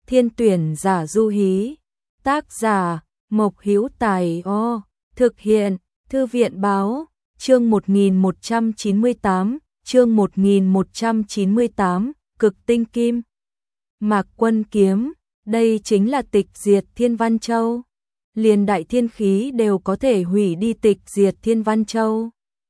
Thiên tuyển giả du hí. Tác giả Mộc Hữu Tài. Thực hiện Thư viện báo. Chương 1198, chương 1198, cực tinh kim. Mạc Quân kiếm, đây chính là tịch diệt Thiên Văn Châu. Liền đại thiên khí đều có thể hủy đi tịch diệt Thiên Văn Châu.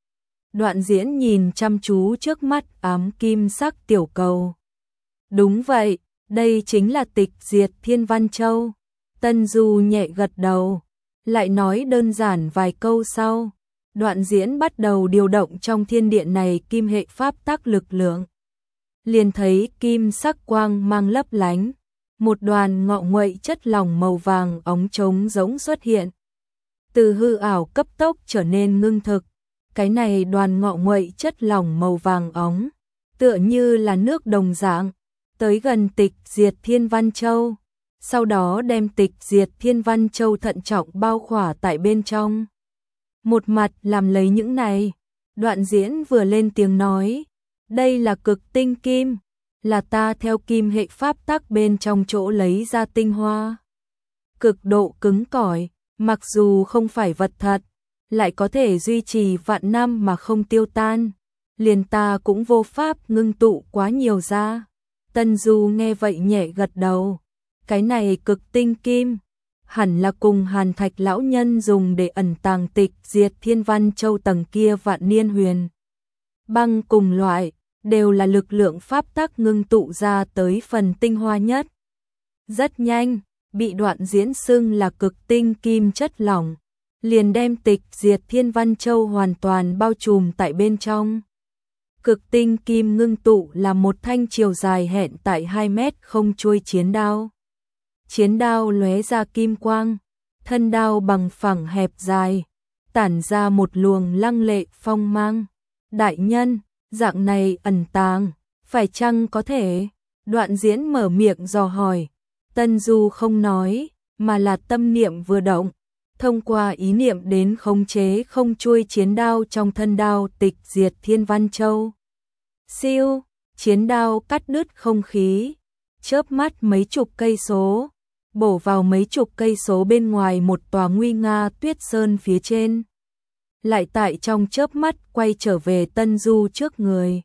Đoạn Diễn nhìn chăm chú trước mắt ám kim sắc tiểu cầu. Đúng vậy, đây chính là tịch diệt Thiên Văn Châu. Tân Du nhẹ gật đầu, lại nói đơn giản vài câu sau. Đoạn Diễn bắt đầu điều động trong thiên điện này kim hệ pháp tắc lực lượng. Liền thấy kim sắc quang mang lấp lánh, một đoàn ngọ nguậy chất lỏng màu vàng óng trống rỗng xuất hiện. Từ hư ảo cấp tốc trở nên ngưng thực, cái này đoàn ngọ nguậy chất lỏng màu vàng óng, tựa như là nước đồng dạng, tới gần tịch diệt Thiên Văn Châu, sau đó đem tịch diệt Thiên Văn Châu thận trọng bao khỏa tại bên trong. Một mặt làm lấy những này, Đoạn Diễn vừa lên tiếng nói, đây là cực tinh kim, là ta theo kim hệ pháp tắc bên trong chỗ lấy ra tinh hoa. Cực độ cứng cỏi, mặc dù không phải vật thật, lại có thể duy trì vạn năm mà không tiêu tan, liền ta cũng vô pháp ngưng tụ quá nhiều ra. Tân Du nghe vậy nhẹ gật đầu, cái này cực tinh kim, hẳn là cùng Hàn Thạch lão nhân dùng để ẩn tàng tịch diệt Thiên Văn Châu tầng kia vạn niên huyền băng cùng loại, đều là lực lượng pháp tắc ngưng tụ ra tới phần tinh hoa nhất. Rất nhanh, bị Đoạn Diễn xưng là cực tinh kim chất lỏng, liền đem tịch diệt Thiên Văn Châu hoàn toàn bao trùm tại bên trong. Cực tinh kim ngưng tụ là một thanh chiều dài hẹn tại 2 mét không chuôi chiến đao. Chiến đao lóe ra kim quang, thân đao bằng phẳng hẹp dài, tản ra một luồng lăng lệ phong mang. Đại nhân, dạng này ẩn tàng, phải chăng có thể? Đoạn Diễn mở miệng dò hỏi. Tân Du không nói, mà là tâm niệm vừa động, thông qua ý niệm đến khống chế không chuôi chiến đao trong thân đao tịch diệt Thiên Văn Châu. Siêu, chiến đao cắt đứt không khí, chớp mắt mấy chục cây số, bổ vào mấy chục cây số bên ngoài một tòa nguy nga tuyết sơn phía trên. Lại tại trong chớp mắt quay trở về Tân Du trước người.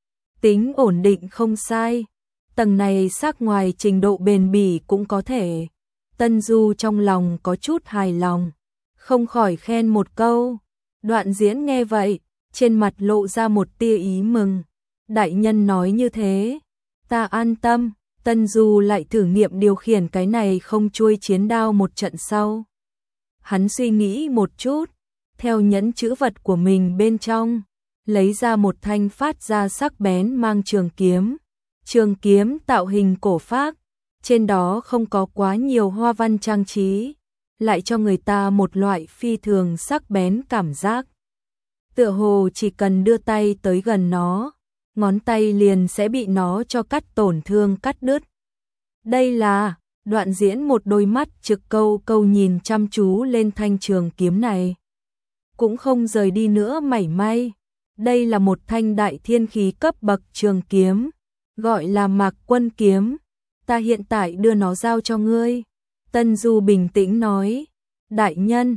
Tính ổn định không sai, tầng này sắc ngoài trình độ bền bỉ cũng có thể. Tân Du trong lòng có chút hài lòng, không khỏi khen một câu. Đoạn Diễn nghe vậy, trên mặt lộ ra một tia ý mừng. Đại nhân nói như thế, ta an tâm. Tân Du lại thử nghiệm điều khiển cái này không chuôi chiến đao một trận sau. Hắn suy nghĩ một chút, theo nhẫn chữ vật của mình bên trong, lấy ra một thanh phát ra sắc bén mang trường kiếm. Trường kiếm tạo hình cổ phác, trên đó không có quá nhiều hoa văn trang trí, lại cho người ta một loại phi thường sắc bén cảm giác. Tựa hồ chỉ cần đưa tay tới gần nó, ngón tay liền sẽ bị nó cho cắt tổn thương cắt đứt. Đây là, Đoạn Diễn một đôi mắt trực câu câu nhìn chăm chú lên thanh trường kiếm này. Cũng không rời đi nữa mảy may. Đây là một thanh đại thiên khí cấp bậc trường kiếm, gọi là Mạc Quân kiếm. Ta hiện tại đưa nó giao cho ngươi. Tân Du bình tĩnh nói, đại nhân,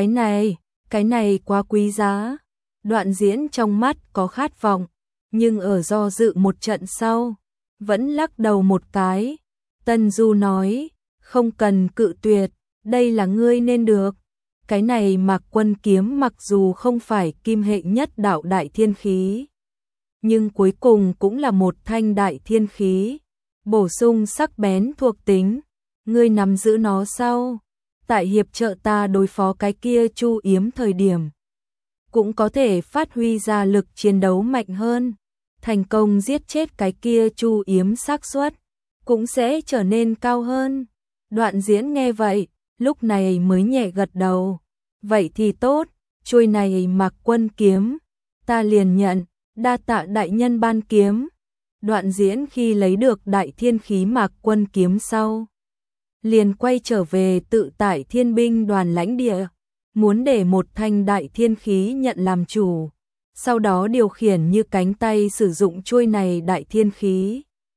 cái này quá quý giá. Đoạn Diễn trong mắt có khát vọng, nhưng ở do dự một trận sau, vẫn lắc đầu một cái. Tân Du nói, không cần cự tuyệt, đây là ngươi nên được. Cái này Mạc Quân kiếm mặc dù không phải kim hệ nhất đạo đại thiên khí, nhưng cuối cùng cũng là một thanh đại thiên khí, bổ sung sắc bén thuộc tính. Ngươi nắm giữ nó sau, tại hiệp trợ ta đối phó cái kia Chu Yếm thời điểm, cũng có thể phát huy ra lực chiến đấu mạnh hơn, thành công giết chết cái kia Chu Yếm xác suất cũng sẽ trở nên cao hơn. Đoạn Diễn nghe vậy, lúc này mới nhẹ gật đầu. Vậy thì tốt, chuôi này Mạc Quân kiếm, ta liền nhận, đa tạ đại nhân ban kiếm. Đoạn Diễn khi lấy được đại thiên khí Mạc Quân kiếm sau, liền quay trở về tự tại thiên binh đoàn lãnh địa, muốn để một thanh đại thiên khí nhận làm chủ, sau đó điều khiển như cánh tay sử dụng chuôi này đại thiên khí.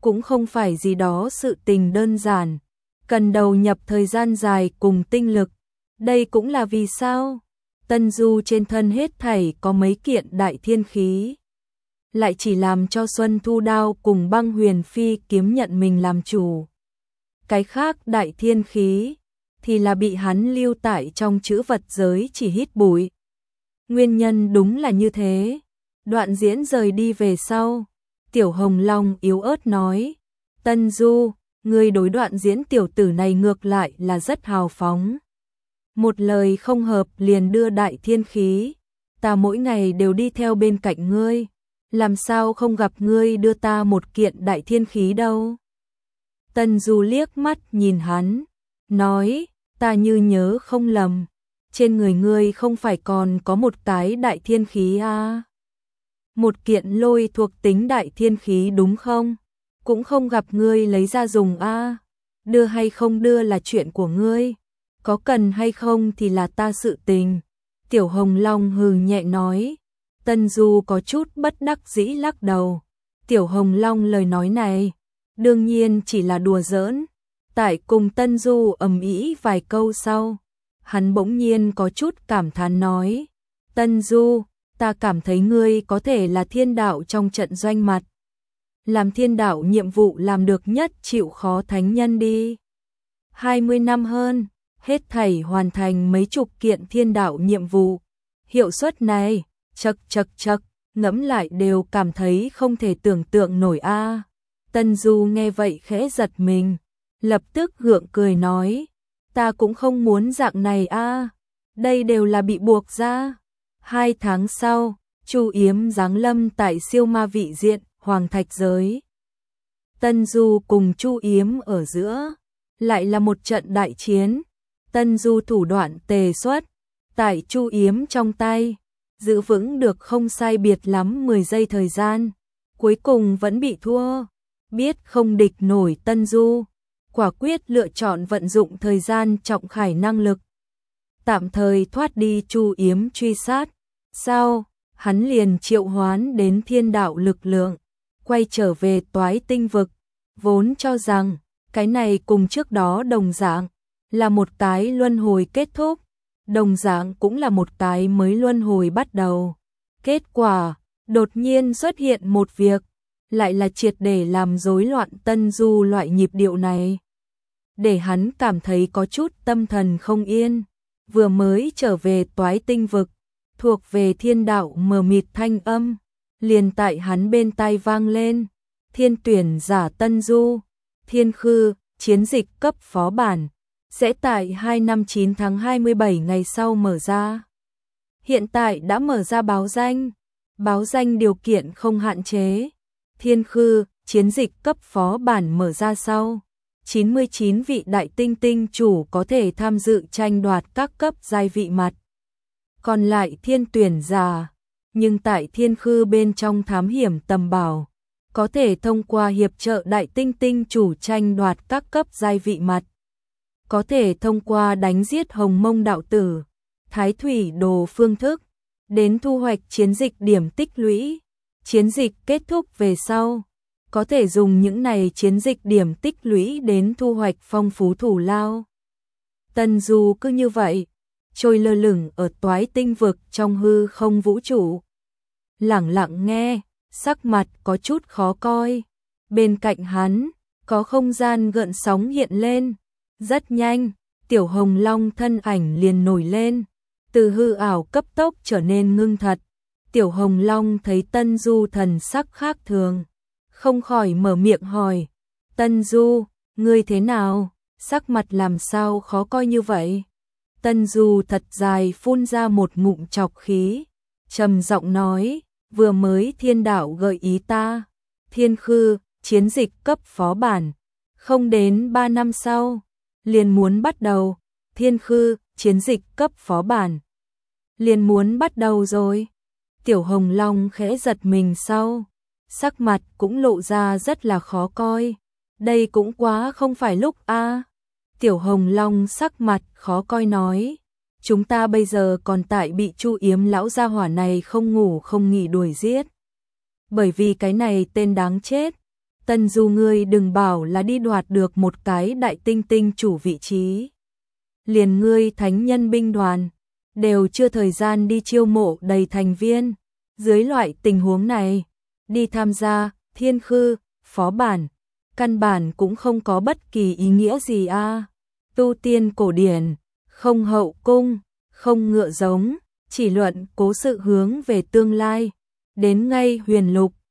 cũng không phải gì đó sự tình đơn giản, cần đầu nhập thời gian dài cùng tinh lực. Đây cũng là vì sao Tân Du trên thân hết thảy có mấy kiện đại thiên khí, lại chỉ làm cho Xuân Thu Đao cùng Băng Huyền Phi kiếm nhận mình làm chủ. Cái khác đại thiên khí thì là bị hắn lưu tại trong trữ vật giới chỉ hít bụi. Nguyên nhân đúng là như thế. Đoạn Diễn rời đi về sau, Tiểu Hồng Long yếu ớt nói, Tân Du, ngươi đối Đoạn Diễn tiểu tử này ngược lại là rất hào phóng. Một lời không hợp liền đưa đại thiên khí, ta mỗi ngày đều đi theo bên cạnh ngươi, làm sao không gặp ngươi đưa ta một kiện đại thiên khí đâu. Tân Du liếc mắt nhìn hắn, nói, ta như nhớ không lầm, trên người ngươi không phải còn có một cái đại thiên khí à? Một kiện lôi thuộc tính đại thiên khí đúng không? Cũng không gặp ngươi lấy ra dùng à? Đưa hay không đưa là chuyện của ngươi, có cần hay không thì là ta sự tình. Tiểu Hồng Long hừ nhẹ nói. Tân Du có chút bất đắc dĩ lắc đầu. Tiểu Hồng Long lời nói này đương nhiên chỉ là đùa giỡn. Tại cùng Tân Du ầm ĩ vài câu sau, hắn bỗng nhiên có chút cảm thán nói, Tân Du, ta cảm thấy ngươi có thể là thiên đạo trong trận doanh mặt. Làm thiên đạo nhiệm vụ làm được nhất chịu khó thánh nhân đi. 20 năm hơn, hết thảy hoàn thành mấy chục kiện thiên đạo nhiệm vụ. Hiệu suất này, chậc, ngẫm lại đều cảm thấy không thể tưởng tượng nổi a. Tân Du nghe vậy khẽ giật mình, lập tức gượng cười nói, ta cũng không muốn dạng này a, đây đều là bị buộc ra. 2 tháng sau, Chu Yếm giáng lâm tại siêu ma vị diện, Hoàng Thạch giới. Tân Du cùng Chu Yếm ở giữa, lại là một trận đại chiến. Tân Du thủ đoạn tề xuất, tại Chu Yếm trong tay, giữ vững được không sai biệt lắm 10 giây thời gian, cuối cùng vẫn bị thua. Biết không địch nổi Tân Du, quả quyết lựa chọn vận dụng thời gian trọng khải năng lực, tạm thời thoát đi Chu Yếm truy sát. Sau, hắn liền triệu hoán đến thiên đạo lực lượng, quay trở về Toái Tinh vực, vốn cho rằng cái này cùng trước đó đồng dạng, là một cái luân hồi kết thúc, đồng dạng cũng là một cái mới luân hồi bắt đầu. Kết quả, đột nhiên xuất hiện một việc, lại là triệt để làm rối loạn Tân Du loại nhịp điệu này, để hắn cảm thấy có chút tâm thần không yên. Vừa mới trở về Toái Tinh vực, thuộc về thiên đạo mờ mịt thanh âm, liền tại hắn bên tai vang lên, thiên tuyển giả Tân Du, thiên khư, chiến dịch cấp phó bản, sẽ tại 259 tháng 27 ngày sau mở ra. Hiện tại đã mở ra báo danh điều kiện không hạn chế. Thiên khư, chiến dịch cấp phó bản mở ra sau, 99 vị đại tinh tinh chủ có thể tham dự tranh đoạt các cấp giai vị mặt. Còn lại thiên tuyển giả, nhưng tại thiên khư bên trong thám hiểm tầm bảo, có thể thông qua hiệp trợ đại tinh tinh chủ tranh đoạt các cấp giai vị mặt. Có thể thông qua đánh giết Hồng Mông đạo tử, Thái Thủy đồ phương thức, đến thu hoạch chiến dịch điểm tích lũy. Chiến dịch kết thúc về sau, có thể dùng những này chiến dịch điểm tích lũy đến thu hoạch phong phú thủ lao. Tân Du cứ như vậy, trôi lơ lửng ở Toái Tinh vực trong hư không vũ trụ. Lẳng lặng nghe, sắc mặt có chút khó coi. Bên cạnh hắn, có không gian gợn sóng hiện lên. Rất nhanh, Tiểu Hồng Long thân ảnh liền nổi lên, từ hư ảo cấp tốc trở nên ngưng thật. Tiểu Hồng Long thấy Tân Du thần sắc khác thường, không khỏi mở miệng hỏi, Tân Du, ngươi thế nào, sắc mặt làm sao khó coi như vậy? Tân Du thật dài phun ra một ngụm trọc khí, trầm giọng nói, vừa mới thiên đạo gợi ý ta, thiên khư, chiến dịch cấp phó bản, không đến 3 năm sau, liền muốn bắt đầu, thiên khư, chiến dịch cấp phó bản, liền muốn bắt đầu rồi. Tiểu Hồng Long khẽ giật mình sau, sắc mặt cũng lộ ra rất là khó coi, đây cũng quá không phải lúc a. Tiểu Hồng Long sắc mặt khó coi nói, chúng ta bây giờ còn tại bị Chu Yếm lão gia hỏa này không ngủ không nghỉ đuổi giết. Bởi vì cái này tên đáng chết, Tần Du ngươi đừng bảo là đi đoạt được một cái đại tinh tinh chủ vị trí. Liền ngươi thánh nhân binh đoàn, đều chưa thời gian đi chiêu mộ đầy thành viên. Dưới loại tình huống này, đi tham gia thiên khư, phó bản, căn bản cũng không có bất kỳ ý nghĩa gì a. Tu tiên cổ điển, không hậu cung, không ngựa giống, chỉ luận cố sự hướng về tương lai. Đến ngay huyền lục,